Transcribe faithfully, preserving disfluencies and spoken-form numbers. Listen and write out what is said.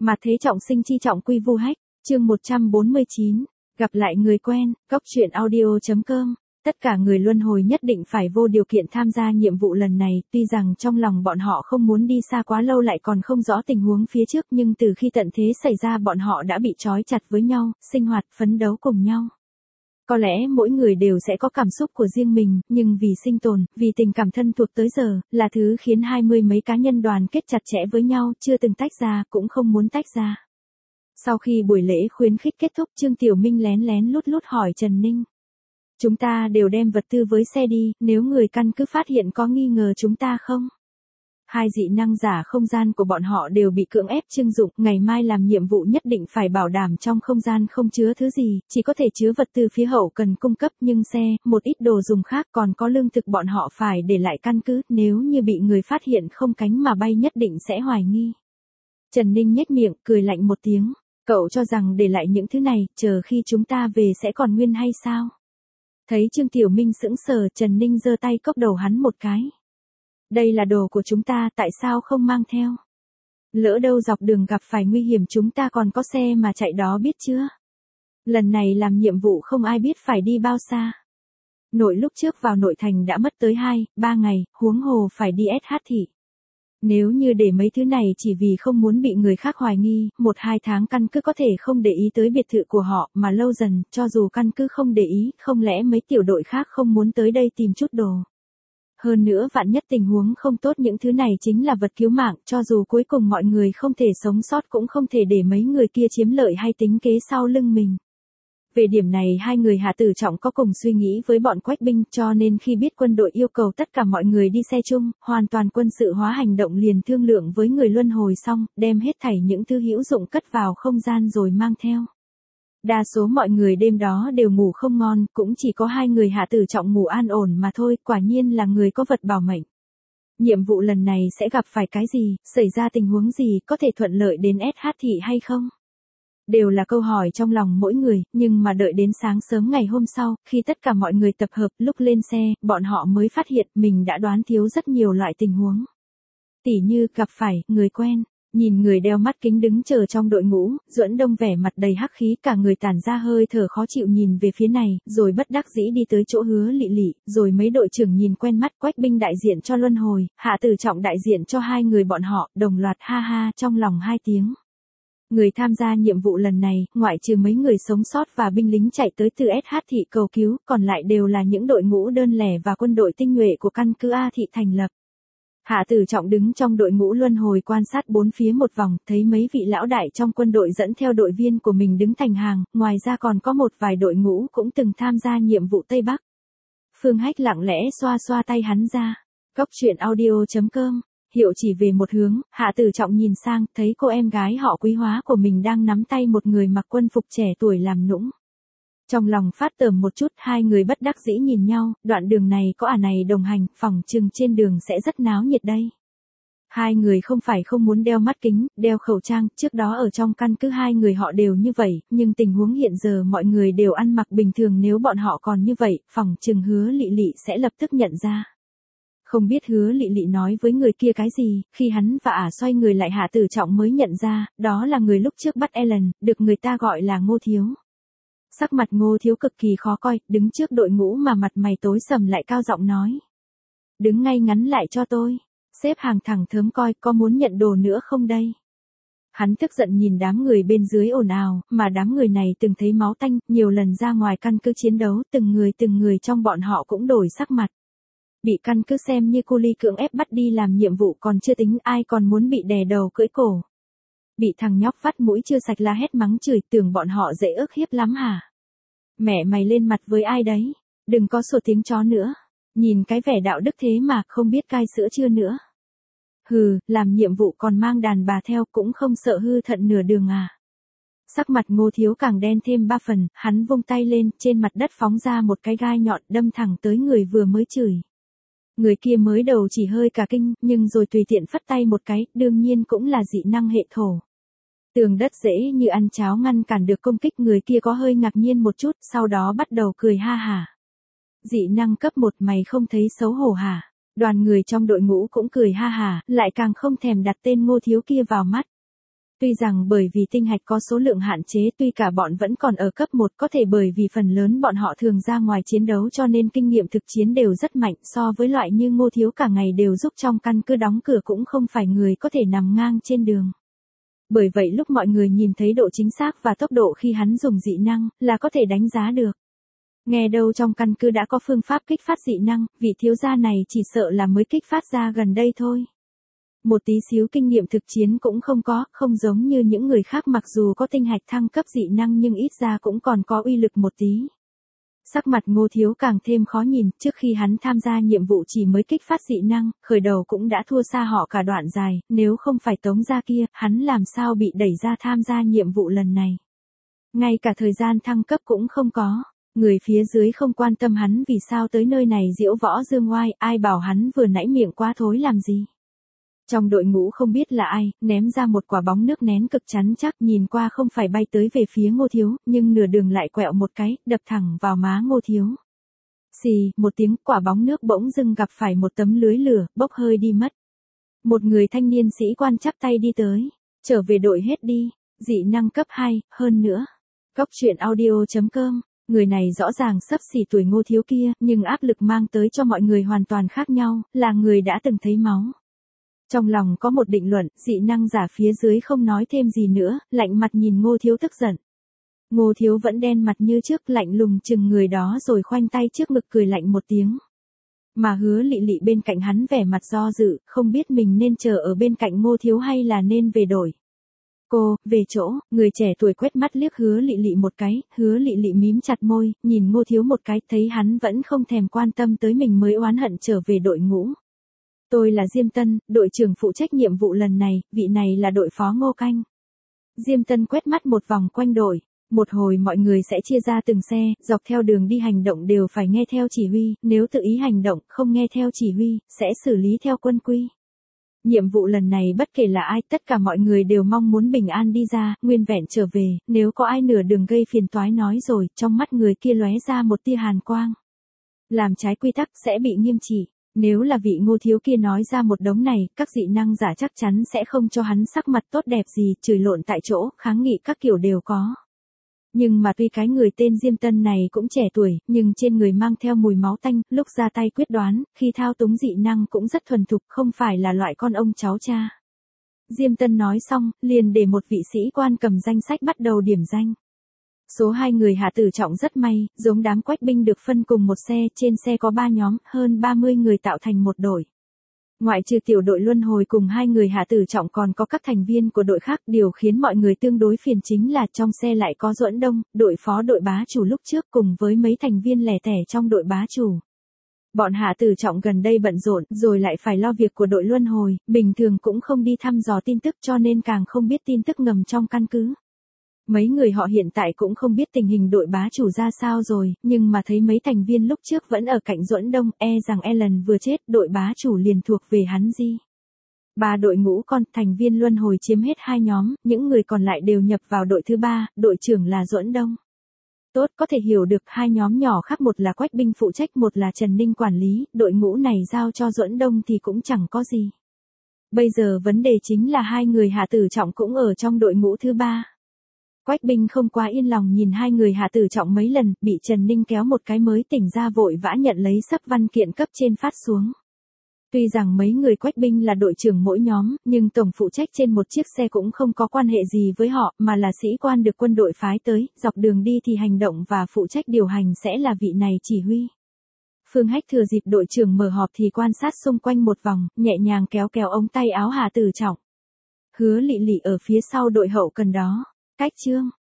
Mà thế trọng sinh chi trọng quy vu hách, chương một trăm bốn mươi chín, gặp lại người quen, góc truyện audio.com. Tất cả người luân hồi nhất định phải vô điều kiện tham gia nhiệm vụ lần này, tuy rằng trong lòng bọn họ không muốn đi xa quá lâu lại còn không rõ tình huống phía trước, nhưng từ khi tận thế xảy ra bọn họ đã bị trói chặt với nhau, sinh hoạt, phấn đấu cùng nhau. Có lẽ mỗi người đều sẽ có cảm xúc của riêng mình, nhưng vì sinh tồn, vì tình cảm thân thuộc tới giờ, là thứ khiến hai mươi mấy cá nhân đoàn kết chặt chẽ với nhau, chưa từng tách ra, cũng không muốn tách ra. Sau khi buổi lễ khuyến khích kết thúc, Trương Tiểu Minh lén lén lút lút hỏi Trần Ninh. Chúng ta đều đem vật tư với xe đi, nếu người căn cứ phát hiện có nghi ngờ chúng ta không? Hai dị năng giả không gian của bọn họ đều bị cưỡng ép trưng dụng, ngày mai làm nhiệm vụ nhất định phải bảo đảm trong không gian không chứa thứ gì, chỉ có thể chứa vật tư phía hậu cần cung cấp, nhưng xe, một ít đồ dùng khác còn có lương thực bọn họ phải để lại căn cứ, nếu như bị người phát hiện không cánh mà bay nhất định sẽ hoài nghi. Trần Ninh nhếch miệng, cười lạnh một tiếng, cậu cho rằng để lại những thứ này, chờ khi chúng ta về sẽ còn nguyên hay sao? Thấy Trương Tiểu Minh sững sờ, Trần Ninh giơ tay cốc đầu hắn một cái. Đây là đồ của chúng ta, tại sao không mang theo? Lỡ đâu dọc đường gặp phải nguy hiểm chúng ta còn có xe mà chạy đó biết chưa? Lần này làm nhiệm vụ không ai biết phải đi bao xa. Nội lúc trước vào nội thành đã mất tới hai, ba ngày, huống hồ phải đi ét hát thị. Nếu như để mấy thứ này chỉ vì không muốn bị người khác hoài nghi, một hai tháng căn cứ có thể không để ý tới biệt thự của họ, mà lâu dần, cho dù căn cứ không để ý, không lẽ mấy tiểu đội khác không muốn tới đây tìm chút đồ. Hơn nữa vạn nhất tình huống không tốt những thứ này chính là vật cứu mạng, cho dù cuối cùng mọi người không thể sống sót cũng không thể để mấy người kia chiếm lợi hay tính kế sau lưng mình. Về điểm này hai người Hạ Tử Trọng có cùng suy nghĩ với bọn quách binh, cho nên khi biết quân đội yêu cầu tất cả mọi người đi xe chung, hoàn toàn quân sự hóa hành động liền thương lượng với người luân hồi xong, đem hết thảy những thứ hữu dụng cất vào không gian rồi mang theo. Đa số mọi người đêm đó đều ngủ không ngon, cũng chỉ có hai người Hạ Tử Trọng ngủ an ổn mà thôi, quả nhiên là người có vật bảo mệnh. Nhiệm vụ lần này sẽ gặp phải cái gì, xảy ra tình huống gì, có thể thuận lợi đến ét hát thị hay không? Đều là câu hỏi trong lòng mỗi người, nhưng mà đợi đến sáng sớm ngày hôm sau, khi tất cả mọi người tập hợp, lúc lên xe, bọn họ mới phát hiện mình đã đoán thiếu rất nhiều loại tình huống. Tỉ như, gặp phải, người quen, nhìn người đeo mắt kính đứng chờ trong đội ngũ, Duẫn Đông vẻ mặt đầy hắc khí, cả người tản ra hơi thở khó chịu nhìn về phía này, rồi bất đắc dĩ đi tới chỗ Hứa Lị Lị, rồi mấy đội trưởng nhìn quen mắt, quách binh đại diện cho luân hồi, Hạ Tử Trọng đại diện cho hai người bọn họ, đồng loạt ha ha trong lòng hai tiếng. Người tham gia nhiệm vụ lần này, ngoại trừ mấy người sống sót và binh lính chạy tới từ ét hát thị cầu cứu, còn lại đều là những đội ngũ đơn lẻ và quân đội tinh nhuệ của căn cứ A thị thành lập. Hạ Tử Trọng đứng trong đội ngũ luân hồi quan sát bốn phía một vòng, thấy mấy vị lão đại trong quân đội dẫn theo đội viên của mình đứng thành hàng, ngoài ra còn có một vài đội ngũ cũng từng tham gia nhiệm vụ Tây Bắc. Phương Hách lặng lẽ xoa xoa tay hắn ra. Góc truyện audio.com. Hiệu chỉ về một hướng, Hạ Tử Trọng nhìn sang, thấy cô em gái họ Quý Hóa của mình đang nắm tay một người mặc quân phục trẻ tuổi làm nũng. Trong lòng phát tởm một chút, hai người bất đắc dĩ nhìn nhau, đoạn đường này có ả này đồng hành, phỏng chừng trên đường sẽ rất náo nhiệt đây. Hai người không phải không muốn đeo mắt kính, đeo khẩu trang, trước đó ở trong căn cứ hai người họ đều như vậy, nhưng tình huống hiện giờ mọi người đều ăn mặc bình thường, nếu bọn họ còn như vậy, phỏng chừng Hứa Lị Lị sẽ lập tức nhận ra. Không biết Hứa Lị Lị nói với người kia cái gì, khi hắn và ả xoay người lại Hạ Tử Trọng mới nhận ra, đó là người lúc trước bắt Ellen, được người ta gọi là Ngô Thiếu. Sắc mặt Ngô Thiếu cực kỳ khó coi, đứng trước đội ngũ mà mặt mày tối sầm lại cao giọng nói. Đứng ngay ngắn lại cho tôi, xếp hàng thẳng thớm coi, có muốn nhận đồ nữa không đây? Hắn tức giận nhìn đám người bên dưới ồn ào, mà đám người này từng thấy máu tanh, nhiều lần ra ngoài căn cứ chiến đấu, từng người từng người trong bọn họ cũng đổi sắc mặt. Bị căn cứ xem như cu ly cưỡng ép bắt đi làm nhiệm vụ còn chưa tính, ai còn muốn bị đè đầu cưỡi cổ. Bị thằng nhóc vắt mũi chưa sạch la hét mắng chửi, tưởng bọn họ dễ ức hiếp lắm hả? Mẹ mày lên mặt với ai đấy? Đừng có sủa tiếng chó nữa. Nhìn cái vẻ đạo đức thế mà không biết cai sữa chưa nữa. Hừ, làm nhiệm vụ còn mang đàn bà theo cũng không sợ hư thận nửa đường à? Sắc mặt Ngô Thiếu càng đen thêm ba phần, hắn vung tay lên, trên mặt đất phóng ra một cái gai nhọn đâm thẳng tới người vừa mới chửi. Người kia mới đầu chỉ hơi cả kinh, nhưng rồi tùy tiện phất tay một cái, đương nhiên cũng là dị năng hệ thổ. Tường đất dễ như ăn cháo ngăn cản được công kích, người kia có hơi ngạc nhiên một chút, sau đó bắt đầu cười ha hả. Dị năng cấp một mày không thấy xấu hổ hả? Đoàn người trong đội ngũ cũng cười ha hả, lại càng không thèm đặt tên Ngô Thiếu kia vào mắt. Tuy rằng bởi vì tinh hạch có số lượng hạn chế tuy cả bọn vẫn còn ở cấp một có thể bởi vì phần lớn bọn họ thường ra ngoài chiến đấu cho nên kinh nghiệm thực chiến đều rất mạnh so với loại như Ngô Thiếu cả ngày đều giúp trong căn cứ đóng cửa cũng không phải người có thể nằm ngang trên đường. Bởi vậy lúc mọi người nhìn thấy độ chính xác và tốc độ khi hắn dùng dị năng là có thể đánh giá được. Nghe đâu trong căn cứ đã có phương pháp kích phát dị năng, vị thiếu gia này chỉ sợ là mới kích phát ra gần đây thôi. Một tí xíu kinh nghiệm thực chiến cũng không có, không giống như những người khác mặc dù có tinh hạch thăng cấp dị năng nhưng ít ra cũng còn có uy lực một tí. Sắc mặt Ngô Thiếu càng thêm khó nhìn, trước khi hắn tham gia nhiệm vụ chỉ mới kích phát dị năng, khởi đầu cũng đã thua xa họ cả đoạn dài, nếu không phải Tống gia kia, hắn làm sao bị đẩy ra tham gia nhiệm vụ lần này. Ngay cả thời gian thăng cấp cũng không có. Người phía dưới không quan tâm hắn vì sao tới nơi này diễu võ dương oai, ai bảo hắn vừa nãy miệng quá thối làm gì. Trong đội ngũ không biết là ai, ném ra một quả bóng nước nén cực chắn chắc nhìn qua không phải bay tới về phía Ngô Thiếu, nhưng nửa đường lại quẹo một cái, đập thẳng vào má Ngô Thiếu. Xì, một tiếng quả bóng nước bỗng dưng gặp phải một tấm lưới lửa, bốc hơi đi mất. Một người thanh niên sĩ quan chắp tay đi tới, trở về đội hết đi, dị năng cấp hai, hơn nữa. Cóc truyện audio chấm com. Người này rõ ràng xấp xỉ tuổi Ngô Thiếu kia, nhưng áp lực mang tới cho mọi người hoàn toàn khác nhau, là người đã từng thấy máu. Trong lòng có một định luận, dị năng giả phía dưới không nói thêm gì nữa, lạnh mặt nhìn Ngô Thiếu tức giận. Ngô Thiếu vẫn đen mặt như trước, lạnh lùng chừng người đó rồi khoanh tay trước ngực cười lạnh một tiếng. Mà Hứa Lị Lị bên cạnh hắn vẻ mặt do dự, không biết mình nên chờ ở bên cạnh Ngô Thiếu hay là nên về đổi. Cô, về chỗ, người trẻ tuổi quét mắt liếc Hứa Lị Lị một cái, Hứa Lị Lị mím chặt môi, nhìn Ngô Thiếu một cái, thấy hắn vẫn không thèm quan tâm tới mình mới oán hận trở về đội ngũ. Tôi là Diêm Tân, đội trưởng phụ trách nhiệm vụ lần này, vị này là đội phó Ngô Canh. Diêm Tân quét mắt một vòng quanh đội, một hồi mọi người sẽ chia ra từng xe, dọc theo đường đi hành động đều phải nghe theo chỉ huy, nếu tự ý hành động, không nghe theo chỉ huy, sẽ xử lý theo quân quy. Nhiệm vụ lần này bất kể là ai, tất cả mọi người đều mong muốn bình an đi ra, nguyên vẹn trở về, nếu có ai nửa đường gây phiền toái nói rồi, trong mắt người kia lóe ra một tia hàn quang. Làm trái quy tắc sẽ bị nghiêm trị, nếu là vị Ngô Thiếu kia nói ra một đống này, các dị năng giả chắc chắn sẽ không cho hắn sắc mặt tốt đẹp gì, chửi lộn tại chỗ, kháng nghị các kiểu đều có. Nhưng mà tuy cái người tên Diêm Tân này cũng trẻ tuổi, nhưng trên người mang theo mùi máu tanh, lúc ra tay quyết đoán, khi thao túng dị năng cũng rất thuần thục, không phải là loại con ông cháu cha. Diêm Tân nói xong, liền để một vị sĩ quan cầm danh sách bắt đầu điểm danh. Số hai người hạ tử trọng rất may, giống đám quách binh được phân cùng một xe, trên xe có ba nhóm, hơn ba mươi người tạo thành một đội. Ngoại trừ tiểu đội luân hồi cùng hai người hạ tử trọng còn có các thành viên của đội khác, điều khiến mọi người tương đối phiền chính là trong xe lại có Duẫn Đông, đội phó đội bá chủ lúc trước cùng với mấy thành viên lẻ tẻ trong đội bá chủ. Bọn hạ tử trọng gần đây bận rộn, rồi lại phải lo việc của đội luân hồi, bình thường cũng không đi thăm dò tin tức cho nên càng không biết tin tức ngầm trong căn cứ. Mấy người họ hiện tại cũng không biết tình hình đội bá chủ ra sao rồi, nhưng mà thấy mấy thành viên lúc trước vẫn ở cạnh Duẫn Đông, e rằng Ellen vừa chết, đội bá chủ liền thuộc về hắn gì. Ba đội ngũ con, thành viên luân hồi chiếm hết hai nhóm, những người còn lại đều nhập vào đội thứ ba, đội trưởng là Duẫn Đông. Tốt, có thể hiểu được hai nhóm nhỏ khác, một là quách binh phụ trách, một là Trần Ninh quản lý, đội ngũ này giao cho Duẫn Đông thì cũng chẳng có gì. Bây giờ vấn đề chính là hai người hạ tử trọng cũng ở trong đội ngũ thứ ba. Quách binh không quá yên lòng nhìn hai người hạ tử trọng mấy lần, bị Trần Ninh kéo một cái mới tỉnh ra vội vã nhận lấy sấp văn kiện cấp trên phát xuống. Tuy rằng mấy người quách binh là đội trưởng mỗi nhóm, nhưng tổng phụ trách trên một chiếc xe cũng không có quan hệ gì với họ, mà là sĩ quan được quân đội phái tới, dọc đường đi thì hành động và phụ trách điều hành sẽ là vị này chỉ huy. Phương Hách thừa dịp đội trưởng mở họp thì quan sát xung quanh một vòng, nhẹ nhàng kéo kéo ống tay áo hạ tử trọng. Hứa Lị Lị ở phía sau đội hậu cần đó. Cách chương,